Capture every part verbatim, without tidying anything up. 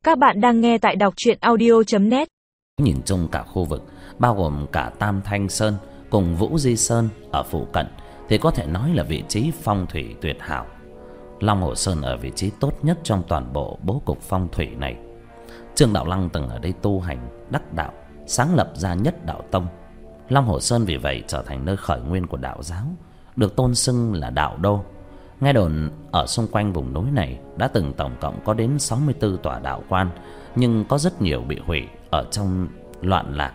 Các bạn đang nghe tại đọc truyện audio chấm net. Nhìn chung cả khu vực, bao gồm cả Tam Thanh Sơn cùng Vũ Di Sơn ở phụ cận, thì có thể nói là vị trí phong thủy tuyệt hảo. Long Hồ Sơn ở vị trí tốt nhất trong toàn bộ bố cục phong thủy này. Trương Đạo Lăng từng ở đây tu hành đắc đạo, sáng lập ra Nhất Đạo Tông. Long Hồ Sơn vì vậy trở thành nơi khởi nguyên của đạo giáo, được tôn xưng là đạo đô. Nghe đồn ở xung quanh vùng núi này đã từng tổng cộng có đến sáu mươi tư tòa đạo quan, nhưng có rất nhiều bị hủy ở trong loạn lạc.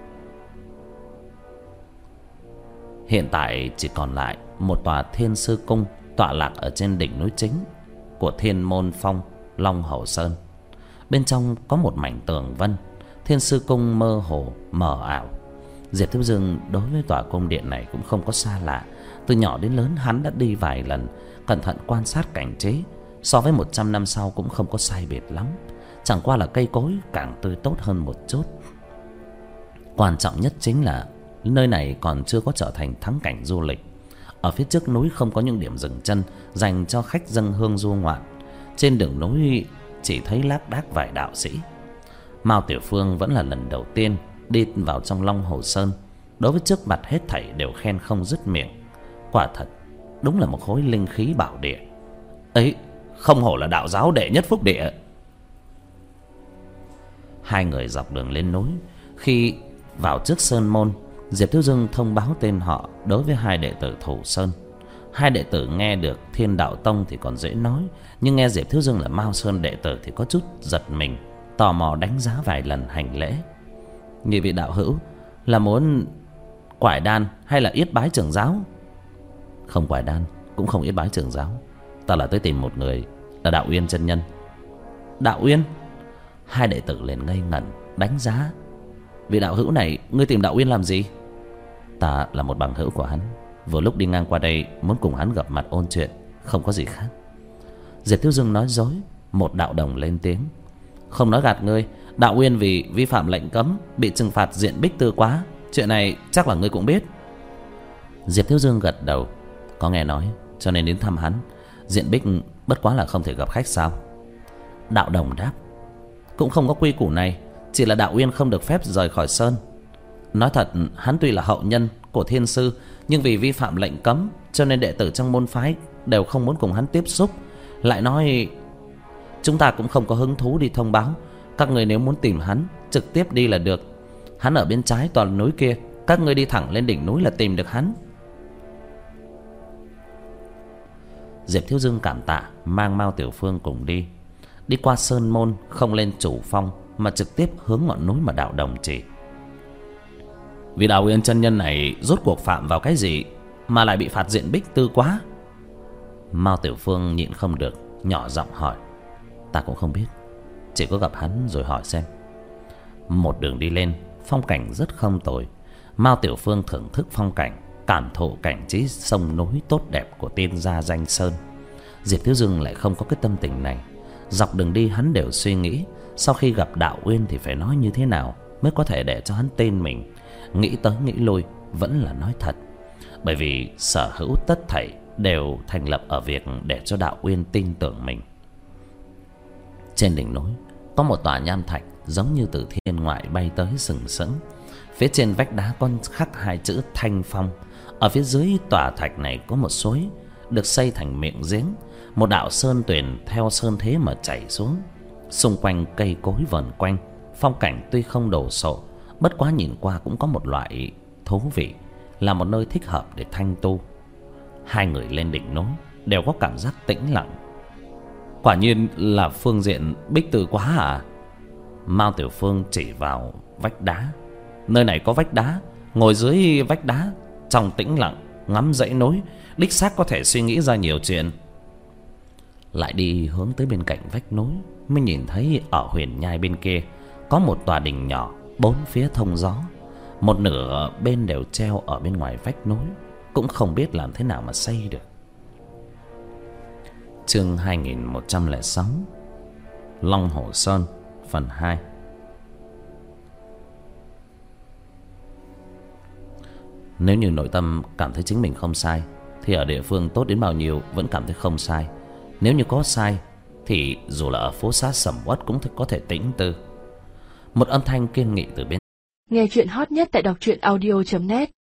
Hiện tại chỉ còn lại một tòa Thiên Sư Cung tọa lạc ở trên đỉnh núi chính của Thiên Môn Phong Long Hồ Sơn. Bên trong có một mảnh tường vân. Thiên Sư Cung mơ hồ mờ ảo. Diệp Thiếu Dương đối với tòa cung điện này cũng không có xa lạ. Từ nhỏ đến lớn hắn đã đi vài lần, cẩn thận quan sát cảnh trí. So với một trăm năm sau cũng không có sai biệt lắm, chẳng qua là cây cối càng tươi tốt hơn một chút. Quan trọng nhất chính là nơi này còn chưa có trở thành thắng cảnh du lịch. Ở phía trước núi không có những điểm dừng chân dành cho khách dâng hương du ngoạn. Trên đường núi chỉ thấy lác đác vài đạo sĩ. Mao Tiểu Phương vẫn là lần đầu tiên đi vào trong Long Hồ Sơn. Đối với trước mặt hết thảy đều khen không dứt miệng. Quả thật đúng là một khối linh khí bảo địa. Ấy, không hổ là đạo giáo đệ nhất phúc địa. Hai người dọc đường lên núi. Khi vào trước sơn môn, Diệp Thiếu Dương thông báo tên họ đối với hai đệ tử Thủ Sơn. Hai đệ tử nghe được Thiên Đạo Tông thì còn dễ nói, nhưng nghe Diệp Thiếu Dương là Mao Sơn đệ tử thì có chút giật mình, tò mò đánh giá vài lần hành lễ. Nhị vị đạo hữu là muốn quải đan hay là yết bái trưởng giáo? Không quải đan, cũng không yết bái trưởng giáo. Ta là tới tìm một người, là Đạo Uyên chân nhân. Đạo Uyên? Hai đệ tử liền ngây ngẩn đánh giá. Vị đạo hữu này, ngươi tìm Đạo Uyên làm gì? Ta là một bằng hữu của hắn, vừa lúc đi ngang qua đây muốn cùng hắn gặp mặt ôn chuyện, không có gì khác. Diệp Thiếu Dương nói dối. Một đạo đồng lên tiếng. Không nói gạt ngươi, Đạo Uyên vì vi phạm lệnh cấm bị trừng phạt diện bích tư quá. Chuyện này chắc là ngươi cũng biết. Diệp Thiếu Dương gật đầu. Có nghe nói, cho nên đến thăm hắn. Diện bích bất quá là không thể gặp khách sao? Đạo đồng đáp. Cũng không có quy củ này, chỉ là Đạo Uyên không được phép rời khỏi sơn. Nói thật, hắn tuy là hậu nhân của thiên sư, nhưng vì vi phạm lệnh cấm cho nên đệ tử trong môn phái đều không muốn cùng hắn tiếp xúc. Lại nói chúng ta cũng không có hứng thú đi thông báo. Các người nếu muốn tìm hắn, trực tiếp đi là được. Hắn ở bên trái toàn núi kia, các ngươi đi thẳng lên đỉnh núi là tìm được hắn. Diệp Thiếu Dương cảm tạ, mang Mao Tiểu Phương cùng đi. Đi qua sơn môn, không lên chủ phong mà trực tiếp hướng ngọn núi mà đạo đồng chỉ. Vì Đạo Uyên chân nhân này rốt cuộc phạm vào cái gì mà lại bị phạt diện bích tư quá? Mao Tiểu Phương nhịn không được, nhỏ giọng hỏi. Ta cũng không biết, chỉ có gặp hắn rồi hỏi xem. Một đường đi lên, phong cảnh rất không tồi. Mao Tiểu Phương thưởng thức phong cảnh, cảm thụ cảnh trí sông núi tốt đẹp của tiên gia danh sơn. Diệp Thiếu Dương lại không có cái tâm tình này. Dọc đường đi hắn đều suy nghĩ, sau khi gặp Đạo Uyên thì phải nói như thế nào mới có thể để cho hắn tên mình. Nghĩ tới nghĩ lui vẫn là nói thật, bởi vì sở hữu tất thảy đều thành lập ở việc để cho Đạo Uyên tin tưởng mình. Trên đỉnh núi có một tòa nham thạch giống như từ thiên ngoại bay tới sừng sững. Phía trên vách đá có khắc hai chữ Thanh Phong. Ở phía dưới tòa thạch này có một suối được xây thành miệng giếng. Một đạo sơn tuyền theo sơn thế mà chảy xuống. Xung quanh cây cối vờn quanh. Phong cảnh tuy không đồ sộ, bất quá nhìn qua cũng có một loại thú vị, là một nơi thích hợp để thanh tu. Hai người lên đỉnh núi đều có cảm giác tĩnh lặng. Quả nhiên là phương diện bích tư quá à? Mao Tiểu Phương chỉ vào vách đá. Nơi này có vách đá, ngồi dưới vách đá trong tĩnh lặng ngắm dãy núi, đích xác có thể suy nghĩ ra nhiều chuyện. Lại đi hướng tới bên cạnh vách núi, mới nhìn thấy ở huyền nhai bên kia có một tòa đình nhỏ, bốn phía thông gió. Một nửa bên đều treo ở bên ngoài vách núi, cũng không biết làm thế nào mà xây được. Chương hai nghìn một trăm lẻ sáu, Long Hồ Sơn phần hai. Nếu như nội tâm cảm thấy chính mình không sai, thì ở địa phương tốt đến bao nhiêu vẫn cảm thấy không sai. Nếu như có sai thì dù là ở phố xá sầm uất cũng có thể tĩnh tư. Một âm thanh kiên nghị từ bên. Nghe chuyện hot nhất tại đọc truyện audio chấm net.